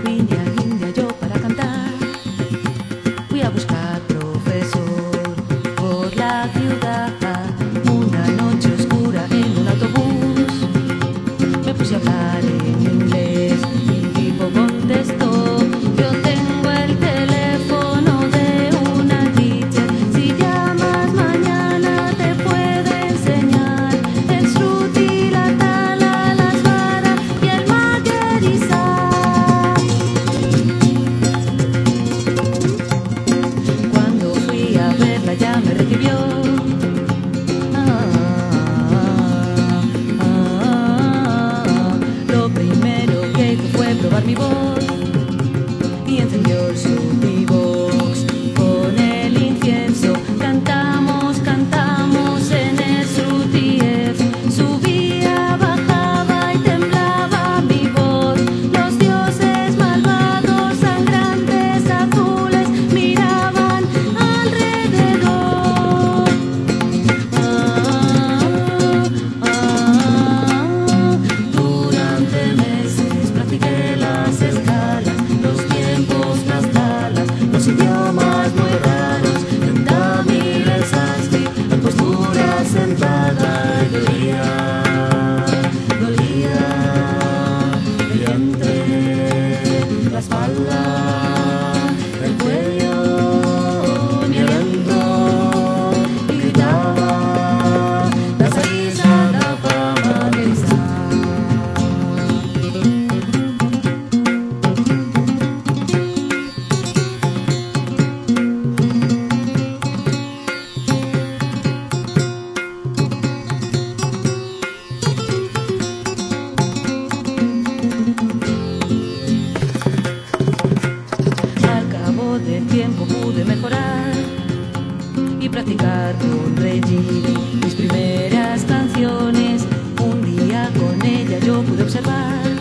vine a India yo para cantar. Fui a buscar profesor por la ciudad. Una noche oscura en un autobús me puse a hablar en inglés y el tipo contestó: yo tengo el teléfono de una teacher. Si llamas mañana te puede enseñar el Shruti, la Tala, la Svara y el Magarisa. Cuando fui a verla ya me recibió. Lo primero que hizo fue probar mi voz y encendió su Box con el incienso. Cantamos, cantamos en el Shruti F. Subía, bajaba y temblaba mi voz. Los dioses malvados, sangrantes, azules, miraban alrededor. Durante meses practiqué las escalas, los tiempos, las talas, los idiomas muy raros, en tamil, el sánscrito, en postura sentada. Y dolía el vientre, la espalda, el cuello, mi aliento, y gritaba: la salisa, la fama, Magarisa. Al cabo del tiempo pude mejorar y practicar con Reggie mis primeras canciones. Un día con ella yo pude observar